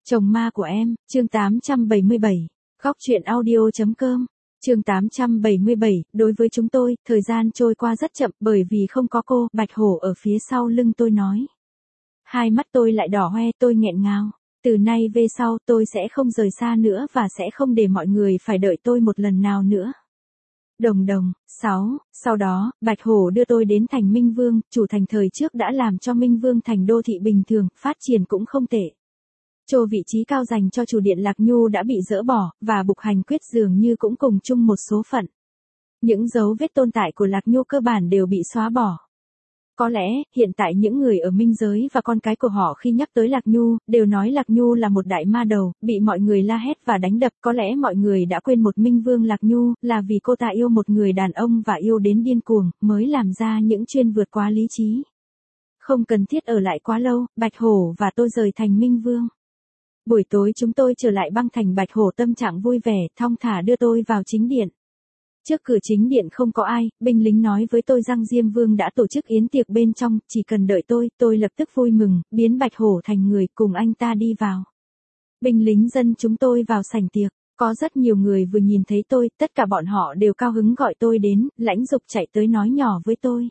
Chồng ma của em, chương 877. Góc truyện audio.com. Chương 877, đối với chúng tôi, thời gian trôi qua rất chậm bởi vì không có cô, Bạch Hổ ở phía sau lưng tôi nói. Hai mắt tôi lại đỏ hoe, tôi nghẹn ngào. Từ nay về sau tôi sẽ không rời xa nữa và sẽ không để mọi người phải đợi tôi một lần nào nữa. Đồng đồng, 6, sau đó, Bạch Hổ đưa tôi đến thành Minh Vương, chủ thành thời trước đã làm cho Minh Vương thành đô thị bình thường, phát triển cũng không tệ. Chỗ vị trí cao dành cho chủ điện Lạc Nhu đã bị dỡ bỏ, và Bục Hành Quyết dường như cũng cùng chung một số phận. Những dấu vết tồn tại của Lạc Nhu cơ bản đều bị xóa bỏ. Có lẽ, hiện tại những người ở Minh Giới và con cái của họ khi nhắc tới Lạc Nhu, đều nói Lạc Nhu là một đại ma đầu, bị mọi người la hét và đánh đập. Có lẽ mọi người đã quên một Minh Vương Lạc Nhu, là vì cô ta yêu một người đàn ông và yêu đến điên cuồng, mới làm ra những chuyện vượt quá lý trí. Không cần thiết ở lại quá lâu, Bạch Hổ và tôi rời thành Minh Vương. Buổi tối chúng tôi trở lại băng thành. Bạch Hổ tâm trạng vui vẻ, thong thả đưa tôi vào chính điện. Trước cửa chính điện không có ai, binh lính nói với tôi rằng Diêm Vương đã tổ chức yến tiệc bên trong, chỉ cần đợi tôi lập tức vui mừng, biến Bạch Hổ thành người, cùng anh ta đi vào. Binh lính dẫn chúng tôi vào sảnh tiệc, có rất nhiều người vừa nhìn thấy tôi, tất cả bọn họ đều cao hứng gọi tôi đến, Lãnh Dục chạy tới nói nhỏ với tôi.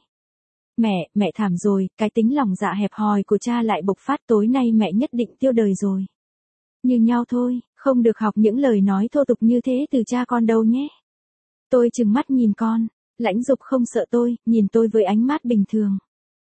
Mẹ thảm rồi, cái tính lòng dạ hẹp hòi của cha lại bộc phát, tối nay mẹ nhất định tiêu đời rồi. Như nhau thôi, không được học những lời nói thô tục như thế từ cha con đâu nhé. Tôi trừng mắt nhìn con, Lãnh Dục không sợ tôi, nhìn tôi với ánh mắt bình thường.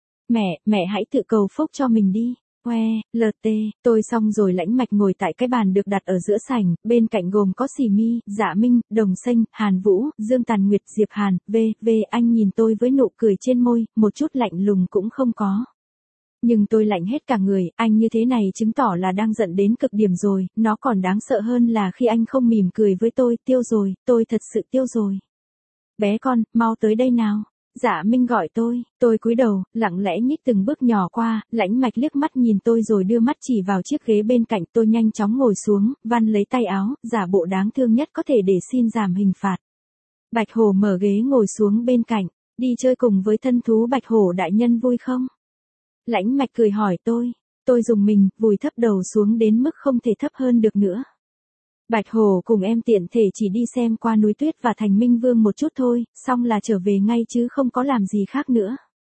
Mẹ hãy tự cầu phúc cho mình đi. LT, tôi xong rồi. Lãnh Mạch ngồi tại cái bàn được đặt ở giữa sảnh, bên cạnh gồm có Sỉ Mi, Dạ Minh, Đồng Xanh, Hàn Vũ, Dương Tàn Nguyệt, Diệp Hàn, anh nhìn tôi với nụ cười trên môi, một chút lạnh lùng cũng không có. Nhưng tôi lạnh hết cả người, anh như thế này chứng tỏ là đang giận đến cực điểm rồi, nó còn đáng sợ hơn là khi anh không mỉm cười với tôi, tiêu rồi, tôi thật sự tiêu rồi. Bé con, mau tới đây nào. Dạ Minh gọi tôi cúi đầu, lặng lẽ nhích từng bước nhỏ qua, Lãnh Mạch liếc mắt nhìn tôi rồi đưa mắt chỉ vào chiếc ghế bên cạnh. Tôi nhanh chóng ngồi xuống, văn lấy tay áo, giả bộ đáng thương nhất có thể để xin giảm hình phạt. Bạch Hổ mở ghế ngồi xuống bên cạnh, đi chơi cùng với thân thú Bạch Hổ đại nhân vui không? Lãnh Mạch cười hỏi tôi dùng mình, vùi thấp đầu xuống đến mức không thể thấp hơn được nữa. Bạch Hổ cùng em tiện thể chỉ đi xem qua núi tuyết và thành Minh Vương một chút thôi, xong là trở về ngay chứ không có làm gì khác nữa.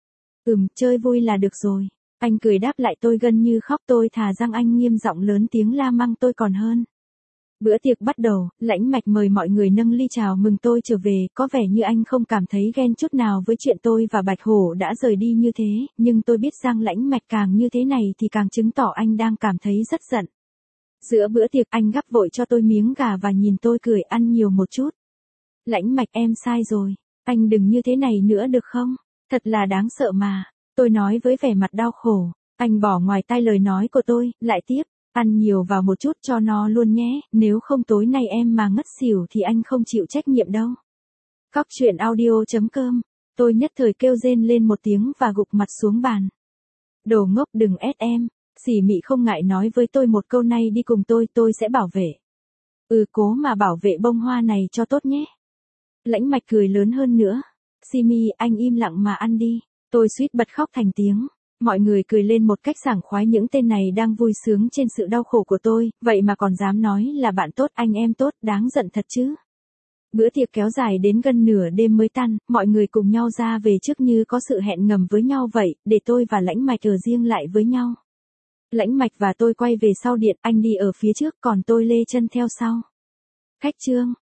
Chơi vui là được rồi. Anh cười đáp lại tôi gần như khóc. Tôi thà rằng anh nghiêm giọng lớn tiếng la mắng tôi còn hơn. Bữa tiệc bắt đầu, Lãnh Mạch mời mọi người nâng ly chào mừng tôi trở về, có vẻ như anh không cảm thấy ghen chút nào với chuyện tôi và Bạch Hổ đã rời đi như thế, nhưng tôi biết rằng Lãnh Mạch càng như thế này thì càng chứng tỏ anh đang cảm thấy rất giận. Giữa bữa tiệc anh gắp vội cho tôi miếng gà và nhìn tôi cười, ăn nhiều một chút. Lãnh Mạch em sai rồi, anh đừng như thế này nữa được không? Thật là đáng sợ mà, tôi nói với vẻ mặt đau khổ. Anh bỏ ngoài tai lời nói của tôi, lại tiếp. Ăn nhiều vào một chút cho no luôn nhé, nếu không tối nay em mà ngất xỉu thì anh không chịu trách nhiệm đâu. Góc truyện audio.com. Tôi nhất thời kêu rên lên một tiếng và gục mặt xuống bàn. Đồ ngốc, đừng ép em. Sỉ Mị không ngại nói với tôi một câu này, đi cùng tôi sẽ bảo vệ. Cố mà bảo vệ bông hoa này cho tốt nhé. Lãnh Mạch cười lớn hơn nữa. Sỉ Mi, anh im lặng mà ăn đi. Tôi suýt bật khóc thành tiếng. Mọi người cười lên một cách sảng khoái, những tên này đang vui sướng trên sự đau khổ của tôi, vậy mà còn dám nói là bạn tốt, anh em tốt, đáng giận thật chứ. Bữa tiệc kéo dài đến gần nửa đêm mới tan, mọi người cùng nhau ra về trước như có sự hẹn ngầm với nhau vậy, để tôi và Lãnh Mạch ở riêng lại với nhau. Lãnh Mạch và tôi quay về sau điện, anh đi ở phía trước còn tôi lê chân theo sau. Khách trương,